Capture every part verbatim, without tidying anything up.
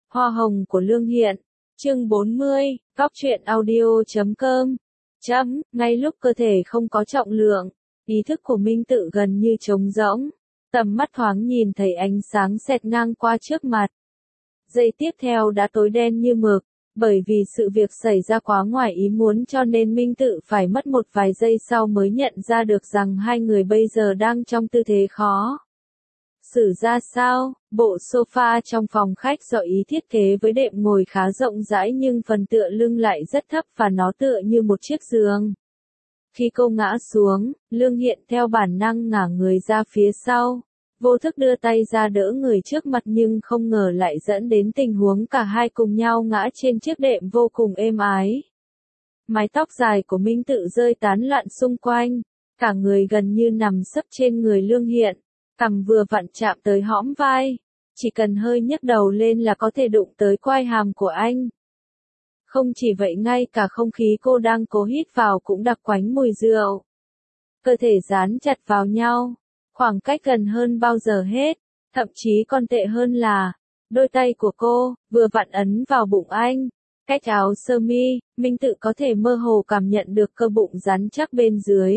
Hoa hồng của Lương Hiện. Chương bốn mươi, Góc truyện audio chấm com. Chấm, ngay lúc cơ thể không có trọng lượng, ý thức của Minh Tự gần như trống rỗng. Tầm mắt thoáng nhìn thấy ánh sáng xẹt ngang qua trước mặt. Giây tiếp theo đã tối đen như mực, bởi vì sự việc xảy ra quá ngoài ý muốn cho nên Minh Tự phải mất một vài giây sau mới nhận ra được rằng hai người bây giờ đang trong tư thế khó xử ra sao. Bộ sofa trong phòng khách do ý thiết kế với đệm ngồi khá rộng rãi nhưng phần tựa lưng lại rất thấp và nó tựa như một chiếc giường. Khi cô ngã xuống, Lương Hiện theo bản năng ngả người ra phía sau, vô thức đưa tay ra đỡ người trước mặt nhưng không ngờ lại dẫn đến tình huống cả hai cùng nhau ngã trên chiếc đệm vô cùng êm ái. Mái tóc dài của Minh Tự rơi tán loạn xung quanh, cả người gần như nằm sấp trên người Lương Hiện, cằm vừa vặn chạm tới hõm vai, chỉ cần hơi nhấc đầu lên là có thể đụng tới quai hàm của anh. Không chỉ vậy, ngay cả không khí cô đang cố hít vào cũng đặc quánh mùi rượu. Cơ thể dán chặt vào nhau, khoảng cách gần hơn bao giờ hết, thậm chí còn tệ hơn là đôi tay của cô vừa vặn ấn vào bụng anh. Cách áo sơ mi, Minh Tự có thể mơ hồ cảm nhận được cơ bụng rắn chắc bên dưới.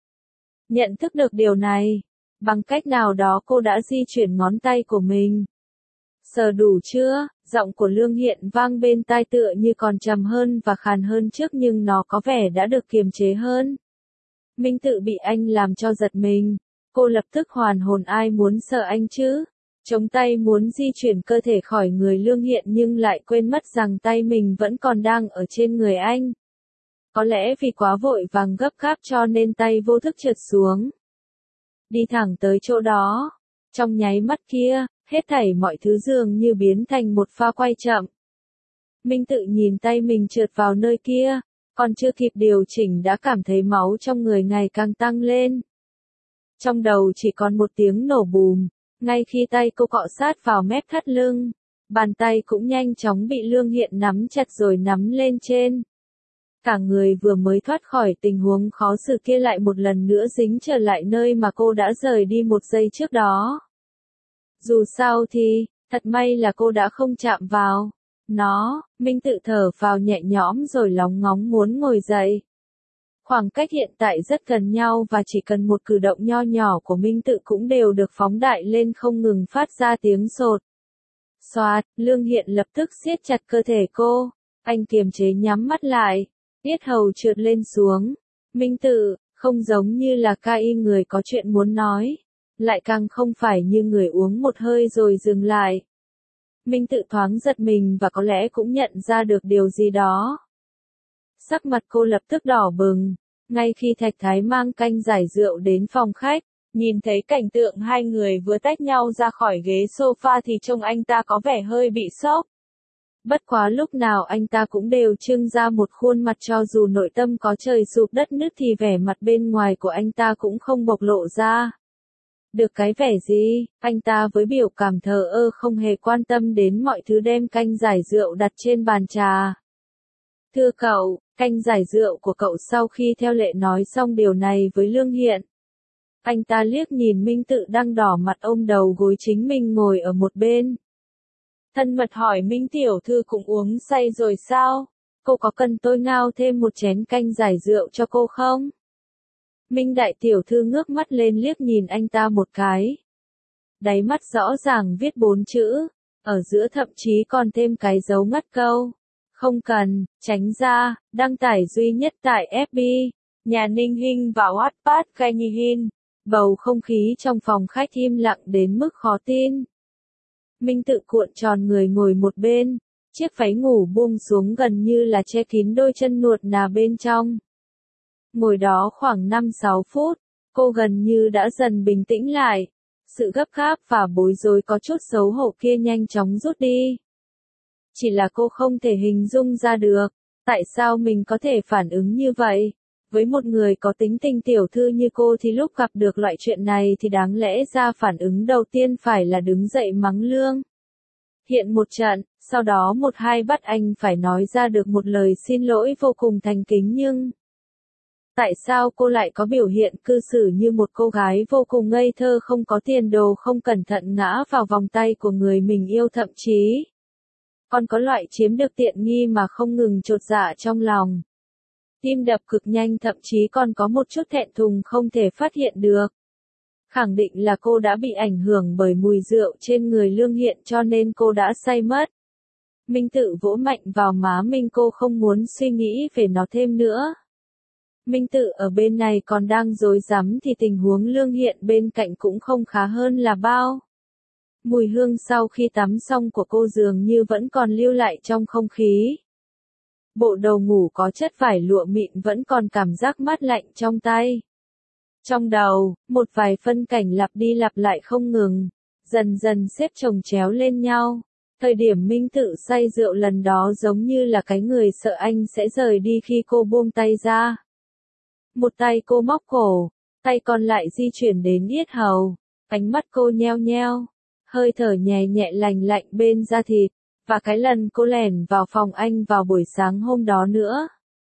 Nhận thức được điều này, bằng cách nào đó cô đã di chuyển ngón tay của mình. Sờ đủ chưa? Giọng của Lương Hiện vang bên tai tựa như còn trầm hơn và khàn hơn trước nhưng nó có vẻ đã được kiềm chế hơn. Minh Tự bị anh làm cho giật mình. Cô lập tức hoàn hồn, ai muốn sợ anh chứ? Chống tay muốn di chuyển cơ thể khỏi người Lương Hiện nhưng lại quên mất rằng tay mình vẫn còn đang ở trên người anh. Có lẽ vì quá vội vàng gấp gáp cho nên tay vô thức trượt xuống. Đi thẳng tới chỗ đó. Trong nháy mắt kia, hết thảy mọi thứ dường như biến thành một pha quay chậm. Minh Tự nhìn tay mình trượt vào nơi kia, còn chưa kịp điều chỉnh đã cảm thấy máu trong người ngày càng tăng lên. Trong đầu chỉ còn một tiếng nổ bùm, ngay khi tay cô cọ sát vào mép thắt lưng, bàn tay cũng nhanh chóng bị Lương Hiện nắm chặt rồi nắm lên trên. Cả người vừa mới thoát khỏi tình huống khó xử kia lại một lần nữa dính trở lại nơi mà cô đã rời đi một giây trước đó. Dù sao thì, thật may là cô đã không chạm vào nó. Minh Tự thở vào nhẹ nhõm rồi lóng ngóng muốn ngồi dậy. Khoảng cách hiện tại rất gần nhau và chỉ cần một cử động nho nhỏ của Minh Tự cũng đều được phóng đại lên không ngừng phát ra tiếng sột. Xoạt, Lương Hiện lập tức siết chặt cơ thể cô. Anh kiềm chế nhắm mắt lại, yết hầu trượt lên xuống. Minh Tự, không giống như là ca y người có chuyện muốn nói, lại càng không phải như người uống một hơi rồi dừng lại. Minh Tự thoáng giật mình và có lẽ cũng nhận ra được điều gì đó. Sắc mặt cô lập tức đỏ bừng, ngay khi Thạch Thái mang canh giải rượu đến phòng khách, nhìn thấy cảnh tượng hai người vừa tách nhau ra khỏi ghế sofa thì trông anh ta có vẻ hơi bị sốc. Bất quá lúc nào anh ta cũng đều trưng ra một khuôn mặt, cho dù nội tâm có trời sụp đất nứt thì vẻ mặt bên ngoài của anh ta cũng không bộc lộ ra được cái vẻ gì. Anh ta với biểu cảm thờ ơ không hề quan tâm đến mọi thứ, đem canh giải rượu đặt trên bàn trà. Thưa cậu, canh giải rượu của cậu. Sau khi theo lệ nói xong điều này với Lương Hiện, anh ta liếc nhìn Minh Tự đang đỏ mặt ôm đầu gối chính mình ngồi ở một bên. Thân mật hỏi, Minh tiểu thư cũng uống say rồi sao? Cô có cần tôi ngao thêm một chén canh giải rượu cho cô không? Minh đại tiểu thư ngước mắt lên liếc nhìn anh ta một cái. Đáy mắt rõ ràng viết bốn chữ, ở giữa thậm chí còn thêm cái dấu ngắt câu. Không cần, tránh ra. Đăng tải duy nhất tại ép bê, nhà Ninh Hinh và Wattpad Kaihin. Bầu không khí trong phòng khách im lặng đến mức khó tin. Minh Tự cuộn tròn người ngồi một bên, chiếc váy ngủ buông xuống gần như là che kín đôi chân nuột nà bên trong. Ngồi đó khoảng năm sáu phút, cô gần như đã dần bình tĩnh lại. Sự gấp gáp và bối rối có chút xấu hổ kia nhanh chóng rút đi. Chỉ là cô không thể hình dung ra được, tại sao mình có thể phản ứng như vậy. Với một người có tính tình tiểu thư như cô thì lúc gặp được loại chuyện này thì đáng lẽ ra phản ứng đầu tiên phải là đứng dậy mắng Lương Hiện một trận, sau đó một hai bắt anh phải nói ra được một lời xin lỗi vô cùng thành kính, nhưng tại sao cô lại có biểu hiện cư xử như một cô gái vô cùng ngây thơ không có tiền đồ, không cẩn thận ngã vào vòng tay của người mình yêu, thậm chí Còn có loại chiếm được tiện nghi mà không ngừng chột dạ trong lòng. Tim đập cực nhanh, thậm chí còn có một chút thẹn thùng không thể phát hiện được. Khẳng định là cô đã bị ảnh hưởng bởi mùi rượu trên người Lương Hiện cho nên cô đã say mất. Minh Tự vỗ mạnh vào má Minh, cô không muốn suy nghĩ về nó thêm nữa. Minh Tự ở bên này còn đang rối rắm thì tình huống Lương Hiện bên cạnh cũng không khá hơn là bao. Mùi hương sau khi tắm xong của cô dường như vẫn còn lưu lại trong không khí. Bộ đầu ngủ có chất vải lụa mịn vẫn còn cảm giác mát lạnh trong tay. Trong đầu, một vài phân cảnh lặp đi lặp lại không ngừng, dần dần xếp chồng chéo lên nhau. Thời điểm Minh Tự say rượu lần đó giống như là cái người sợ anh sẽ rời đi khi cô buông tay ra. Một tay cô móc cổ, tay còn lại di chuyển đến yết hầu, ánh mắt cô nheo nheo, hơi thở nhẹ nhẹ lành lạnh bên da thịt, và cái lần cô lẻn vào phòng anh vào buổi sáng hôm đó nữa.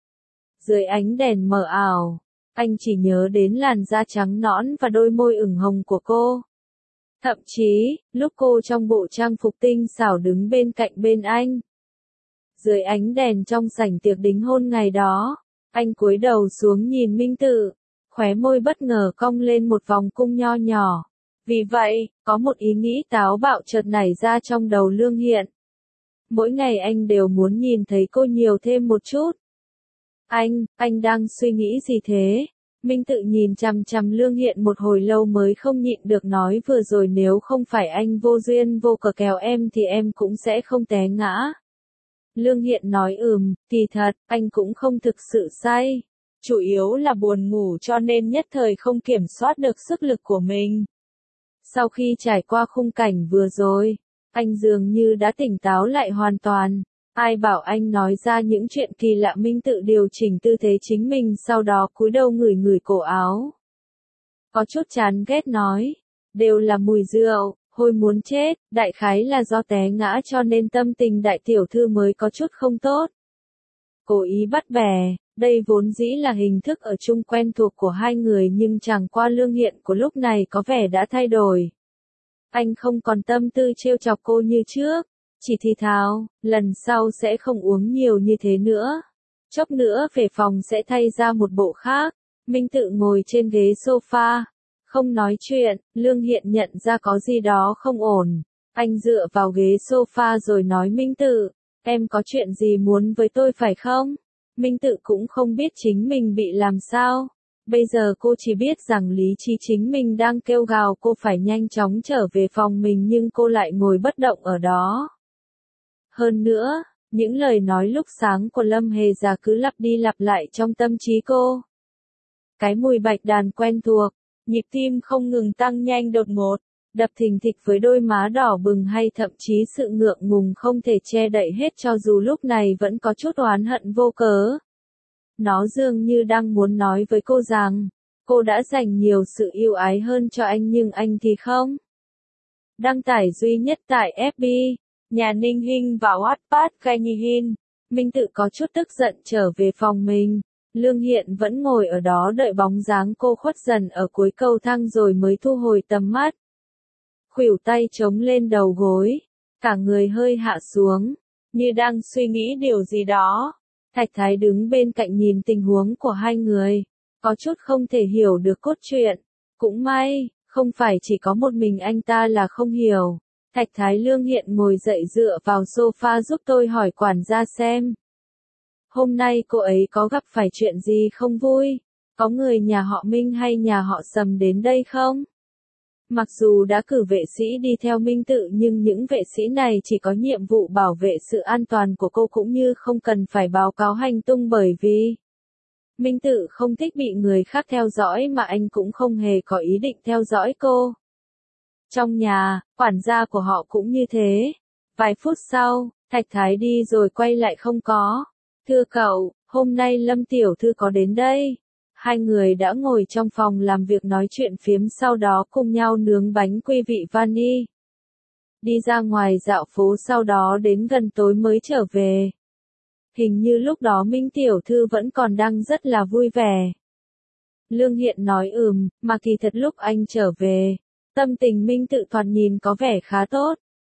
Dưới ánh đèn mờ ảo, anh chỉ nhớ đến làn da trắng nõn và đôi môi ửng hồng của cô. Thậm chí, lúc cô trong bộ trang phục tinh xảo đứng bên cạnh bên anh. Dưới ánh đèn trong sảnh tiệc đính hôn ngày đó, anh cúi đầu xuống nhìn Minh Tự, khóe môi bất ngờ cong lên một vòng cung nho nhỏ. Vì vậy, có một ý nghĩ táo bạo chợt nảy ra trong đầu Lương Hiện. Mỗi ngày anh đều muốn nhìn thấy cô nhiều thêm một chút. Anh, anh đang suy nghĩ gì thế? Minh Tự nhìn chằm chằm Lương Hiện một hồi lâu mới không nhịn được nói, vừa rồi nếu không phải anh vô duyên vô cớ kéo em thì em cũng sẽ không té ngã. Lương Hiện nói ừm, kỳ thật, anh cũng không thực sự say. Chủ yếu là buồn ngủ cho nên nhất thời không kiểm soát được sức lực của mình. Sau khi trải qua khung cảnh vừa rồi, anh dường như đã tỉnh táo lại hoàn toàn. Ai bảo anh nói ra những chuyện kỳ lạ? Minh Tự điều chỉnh tư thế chính mình, sau đó cúi đầu ngửi ngửi cổ áo. Có chút chán ghét nói, đều là mùi rượu, hôi muốn chết, đại khái là do té ngã cho nên tâm tình đại tiểu thư mới có chút không tốt. Cố ý bắt bẻ, đây vốn dĩ là hình thức ở chung quen thuộc của hai người nhưng chẳng qua Lương Hiện của lúc này có vẻ đã thay đổi. Anh không còn tâm tư trêu chọc cô như trước. Chỉ thì thào, lần sau sẽ không uống nhiều như thế nữa. Chốc nữa về phòng sẽ thay ra một bộ khác. Minh Tự ngồi trên ghế sofa, không nói chuyện. Lương Hiện nhận ra có gì đó không ổn. Anh dựa vào ghế sofa rồi nói, Minh Tự, em có chuyện gì muốn với tôi phải không? Minh Tự cũng không biết chính mình bị làm sao. Bây giờ cô chỉ biết rằng lý trí chính mình đang kêu gào cô phải nhanh chóng trở về phòng mình, nhưng cô lại ngồi bất động ở đó. Hơn nữa, những lời nói lúc sáng của Lâm Hề Già cứ lặp đi lặp lại trong tâm trí cô. Cái mùi bạch đàn quen thuộc, nhịp tim không ngừng tăng nhanh đột ngột, đập thình thịch với đôi má đỏ bừng, hay thậm chí sự ngượng ngùng không thể che đậy hết cho dù lúc này vẫn có chút oán hận vô cớ. Nó dường như đang muốn nói với cô rằng, cô đã dành nhiều sự yêu ái hơn cho anh nhưng anh thì không. Đăng tải duy nhất tại ép bê, nhà Ninh Hinh và Wattpad Gai Nhi Hin. Minh Tự có chút tức giận trở về phòng mình. Lương Hiện vẫn ngồi ở đó đợi bóng dáng cô khuất dần ở cuối cầu thang rồi mới thu hồi tầm mắt. Khuỷu tay chống lên đầu gối, cả người hơi hạ xuống, như đang suy nghĩ điều gì đó. Thạch Thái đứng bên cạnh nhìn tình huống của hai người, có chút không thể hiểu được cốt truyện. Cũng may, không phải chỉ có một mình anh ta là không hiểu. Thạch Thái Lương Hiện ngồi dậy dựa vào sofa, giúp tôi hỏi quản gia xem. Hôm nay cô ấy có gặp phải chuyện gì không vui? Có người nhà họ Minh hay nhà họ Sầm đến đây không? Mặc dù đã cử vệ sĩ đi theo Minh Tự nhưng những vệ sĩ này chỉ có nhiệm vụ bảo vệ sự an toàn của cô cũng như không cần phải báo cáo hành tung, bởi vì Minh Tự không thích bị người khác theo dõi mà anh cũng không hề có ý định theo dõi cô. Trong nhà, quản gia của họ cũng như thế. Vài phút sau, Thạch Thái đi rồi quay lại không có. Thưa cậu, hôm nay Lâm tiểu thư có đến đây. Hai người đã ngồi trong phòng làm việc nói chuyện phiếm, sau đó cùng nhau nướng bánh quy vị vani. Đi ra ngoài dạo phố, sau đó đến gần tối mới trở về. Hình như lúc đó Minh tiểu thư vẫn còn đang rất là vui vẻ. Lương Hiện nói ừm, mà kỳ thật lúc anh trở về, tâm tình Minh Tự thoạt nhìn có vẻ khá tốt.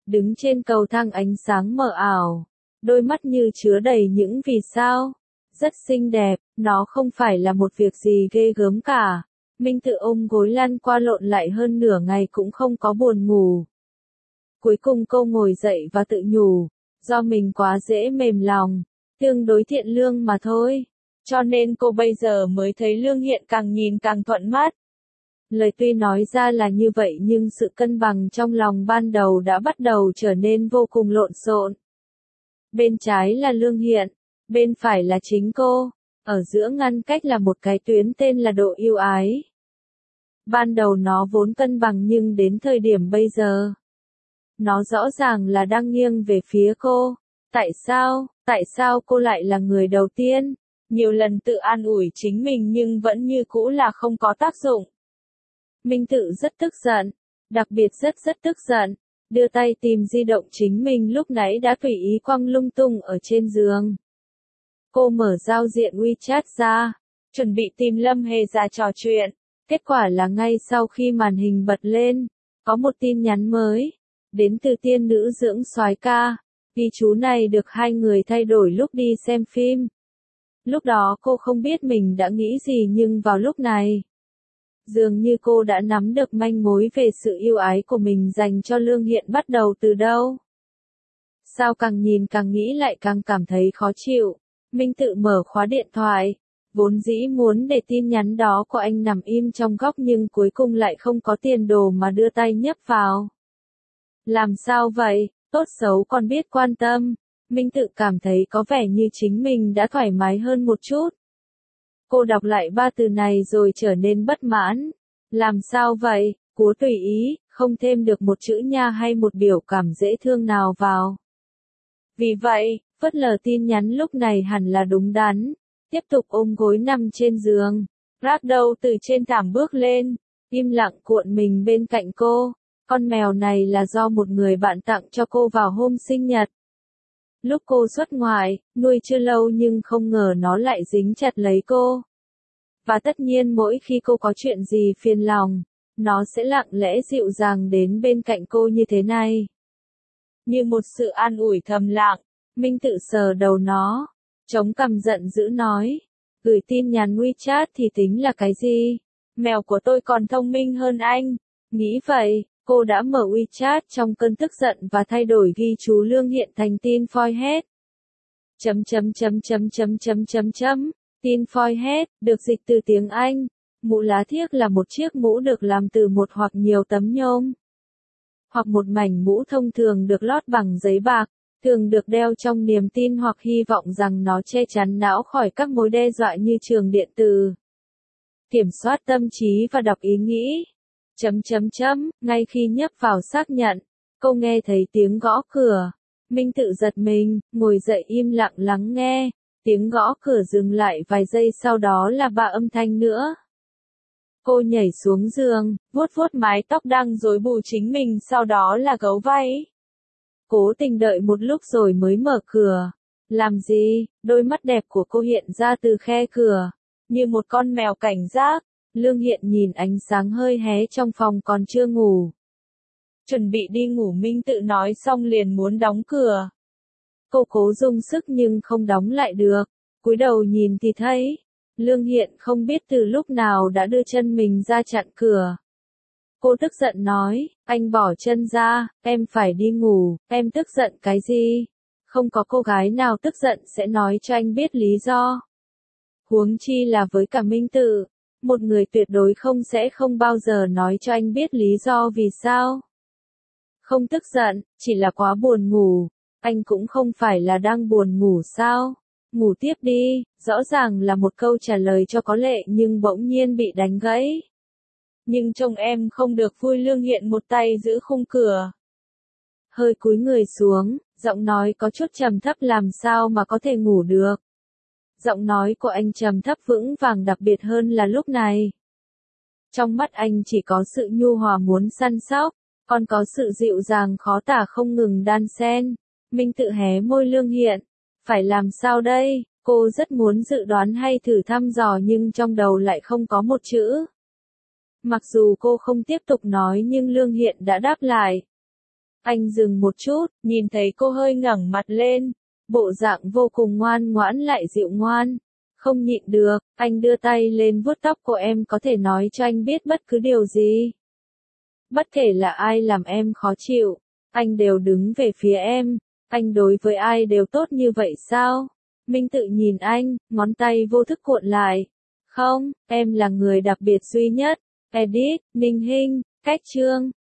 đứng trên cầu thang ánh sáng mờ ảo, đôi mắt như chứa đầy những vì sao. Rất xinh đẹp, nó không phải là một việc gì ghê gớm cả. Minh Tự ôm gối lăn qua lộn lại hơn nửa ngày cũng không có buồn ngủ. Cuối cùng cô ngồi dậy và tự nhủ, do mình quá dễ mềm lòng, tương đối thiện lương mà thôi. Cho nên cô bây giờ mới thấy Lương Hiện càng nhìn càng thuận mắt. Lời tuy nói ra là như vậy nhưng sự cân bằng trong lòng ban đầu đã bắt đầu trở nên vô cùng lộn xộn. Bên trái là Lương Hiện, bên phải là chính cô, ở giữa ngăn cách là một cái tuyến tên là độ yêu ái. Ban đầu nó vốn cân bằng nhưng đến thời điểm bây giờ, nó rõ ràng là đang nghiêng về phía cô. Tại sao, tại sao cô lại là người đầu tiên? Nhiều lần tự an ủi chính mình nhưng vẫn như cũ là không có tác dụng. Minh Tự rất tức giận, đặc biệt rất rất tức giận, đưa tay tìm di động chính mình lúc nãy đã tùy ý quăng lung tung ở trên giường. Cô mở giao diện WeChat ra, chuẩn bị tìm Lâm Hề ra trò chuyện. Kết quả là ngay sau khi màn hình bật lên, có một tin nhắn mới, đến từ tiên nữ dưỡng soái ca. Ghi chú này được hai người thay đổi lúc đi xem phim. Lúc đó cô không biết mình đã nghĩ gì nhưng vào lúc này, dường như cô đã nắm được manh mối về sự yêu ái của mình dành cho Lương Hiện bắt đầu từ đâu. Sao càng nhìn càng nghĩ lại càng cảm thấy khó chịu. Minh Tự mở khóa điện thoại, vốn dĩ muốn để tin nhắn đó của anh nằm im trong góc nhưng cuối cùng lại không có tiền đồ mà đưa tay nhấp vào. Làm sao vậy, tốt xấu còn biết quan tâm. Minh Tự cảm thấy có vẻ như chính mình đã thoải mái hơn một chút. Cô đọc lại ba từ này rồi trở nên bất mãn. Làm sao vậy, cú tùy ý, không thêm được một chữ nha hay một biểu cảm dễ thương nào vào. Vì vậy, phớt lờ tin nhắn lúc này hẳn là đúng đắn. Tiếp tục ôm gối nằm trên giường. Ragdoll từ trên thảm bước lên, im lặng cuộn mình bên cạnh cô. Con mèo này là do một người bạn tặng cho cô vào hôm sinh nhật. Lúc cô xuất ngoại, nuôi chưa lâu nhưng không ngờ nó lại dính chặt lấy cô. Và tất nhiên mỗi khi cô có chuyện gì phiền lòng, nó sẽ lặng lẽ dịu dàng đến bên cạnh cô như thế này. Như một sự an ủi thầm lặng, Minh Tự sờ đầu nó, chống cằm giận dữ nói, gửi tin nhắn WeChat thì tính là cái gì? Mèo của tôi còn thông minh hơn anh. Nghĩ vậy, cô đã mở WeChat trong cơn tức giận và thay đổi ghi chú Lương Hiện thành tin phoi hết. Chấm chấm chấm chấm chấm chấm chấm chấm, tin phoi hết, được dịch từ tiếng Anh. Mũ lá thiếc là một chiếc mũ được làm từ một hoặc nhiều tấm nhôm, hoặc một mảnh mũ thông thường được lót bằng giấy bạc, thường được đeo trong niềm tin hoặc hy vọng rằng nó che chắn não khỏi các mối đe dọa như trường điện tử, kiểm soát tâm trí và đọc ý nghĩ. Chấm chấm chấm, ngay khi nhấp vào xác nhận, cô nghe thấy tiếng gõ cửa. Minh Tự giật mình, ngồi dậy im lặng lắng nghe. Tiếng gõ cửa dừng lại vài giây sau đó là ba âm thanh nữa. Cô nhảy xuống giường, vuốt vuốt mái tóc đang rối bù chính mình sau đó là gấu váy. Cố tình đợi một lúc rồi mới mở cửa. Làm gì? Đôi mắt đẹp của cô hiện ra từ khe cửa, như một con mèo cảnh giác. Lương Hiện nhìn ánh sáng hơi hé trong phòng còn chưa ngủ. Chuẩn bị đi ngủ Minh Tự nói xong liền muốn đóng cửa. Cô cố dùng sức nhưng không đóng lại được. Cúi đầu nhìn thì thấy, Lương Hiện không biết từ lúc nào đã đưa chân mình ra chặn cửa. Cô tức giận nói, anh bỏ chân ra, em phải đi ngủ, em tức giận cái gì? Không có cô gái nào tức giận sẽ nói cho anh biết lý do. Huống chi là với cả Minh Tự, một người tuyệt đối không sẽ không bao giờ nói cho anh biết lý do vì sao. Không tức giận, chỉ là quá buồn ngủ. Anh cũng không phải là đang buồn ngủ sao? Ngủ tiếp đi, rõ ràng là một câu trả lời cho có lệ nhưng bỗng nhiên bị đánh gãy. Nhưng trông em không được vui. Lương Hiện một tay giữ khung cửa, hơi cúi người xuống, giọng nói có chút trầm thấp làm sao mà có thể ngủ được. Giọng nói của anh trầm thấp vững vàng đặc biệt hơn là lúc này. Trong mắt anh chỉ có sự nhu hòa muốn săn sóc, còn có sự dịu dàng khó tả không ngừng đan xen. Minh Tự hé môi Lương Hiện. Phải làm sao đây? Cô rất muốn dự đoán hay thử thăm dò nhưng trong đầu lại không có một chữ. Mặc dù cô không tiếp tục nói nhưng Lương Hiện đã đáp lại. Anh dừng một chút, nhìn thấy cô hơi ngẩng mặt lên, bộ dạng vô cùng ngoan ngoãn lại dịu ngoan. Không nhịn được, anh đưa tay lên vuốt tóc của em, có thể nói cho anh biết bất cứ điều gì. Bất kể là ai làm em khó chịu, anh đều đứng về phía em. Anh đối với ai đều tốt như vậy sao? Minh Tự nhìn anh, ngón tay vô thức cuộn lại. Không, em là người đặc biệt duy nhất. Edit, Minh Hinh, Cách Chương.